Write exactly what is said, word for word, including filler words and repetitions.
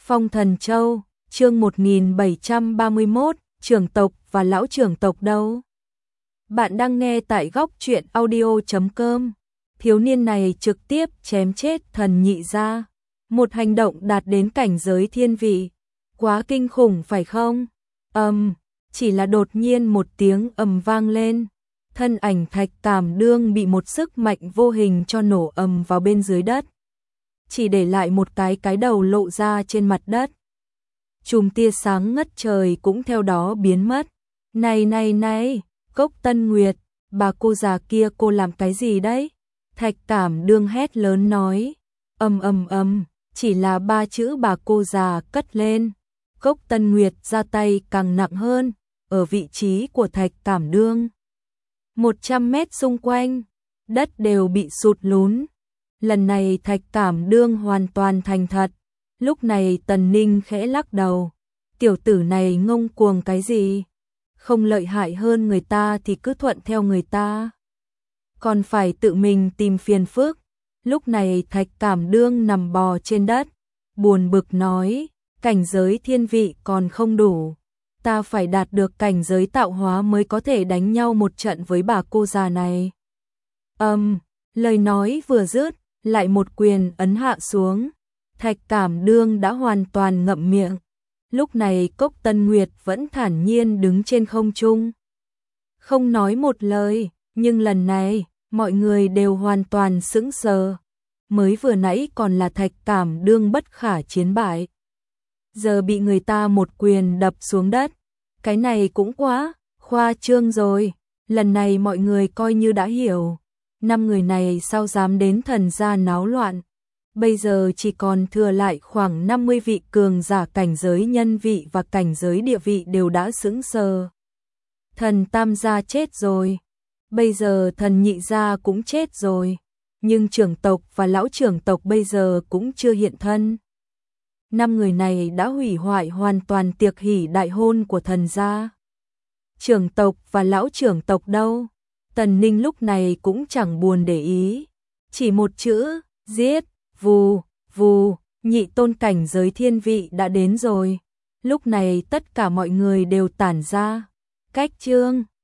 Phong Thần Châu, chương một nghìn bảy trăm ba mươi mốt, trưởng tộc và lão trưởng tộc đâu? Bạn đang nghe tại góc truyện audio chấm com. Thiếu niên này trực tiếp chém chết thần nhị gia, một hành động đạt đến cảnh giới thiên vị, quá kinh khủng phải không? Ầm, um, chỉ là đột nhiên một tiếng ầm vang lên, thân ảnh Thạch Cảm Đương bị một sức mạnh vô hình cho nổ ầm vào bên dưới đất, chỉ để lại một cái cái đầu lộ ra trên mặt đất. Chùm tia sáng ngất trời cũng theo đó biến mất. Này này này, Cốc Tân Nguyệt, bà cô già kia cô làm cái gì đấy? Thạch Cảm Đương hét lớn nói. Ầm ầm ầm, chỉ là ba chữ bà cô già cất lên. Cốc Tân Nguyệt ra tay càng nặng hơn, ở vị trí của Thạch Cảm Đương. một trăm mét xung quanh, đất đều bị sụt lún. Lần này Thạch Cảm Đương hoàn toàn thành thật. Lúc này Tần Ninh khẽ lắc đầu. Tiểu tử này ngông cuồng cái gì? Không lợi hại hơn người ta thì cứ thuận theo người ta, còn phải tự mình tìm phiền phức. Lúc này Thạch Cảm Đương nằm bò trên đất, buồn bực nói, cảnh giới thiên vị còn không đủ, ta phải đạt được cảnh giới tạo hóa mới có thể đánh nhau một trận với bà cô già này. Âm, um, lời nói vừa dứt, lại một quyền ấn hạ xuống. Thạch Cảm Đương đã hoàn toàn ngậm miệng. Lúc này Cốc Tân Nguyệt vẫn thản nhiên đứng trên không trung, không nói một lời, nhưng lần này, mọi người đều hoàn toàn sững sờ. Mới vừa nãy còn là Thạch Cảm Đương bất khả chiến bại, giờ bị người ta một quyền đập xuống đất. Cái này cũng quá khoa trương rồi. Lần này mọi người coi như đã hiểu, năm người này sao dám đến thần gia náo loạn. Bây giờ chỉ còn thừa lại khoảng năm mươi vị cường giả cảnh giới nhân vị và cảnh giới địa vị đều đã sững sờ. Thần tam gia chết rồi, bây giờ thần nhị gia cũng chết rồi, nhưng trưởng tộc và lão trưởng tộc bây giờ cũng chưa hiện thân. Năm người này đã hủy hoại hoàn toàn tiệc hỷ đại hôn của thần gia. Trưởng tộc và lão trưởng tộc đâu? Tần Ninh lúc này cũng chẳng buồn để ý, chỉ một chữ, giết. Vù, vù, nhị tôn cảnh giới thiên vị đã đến rồi. Lúc này tất cả mọi người đều tản ra. Cách chương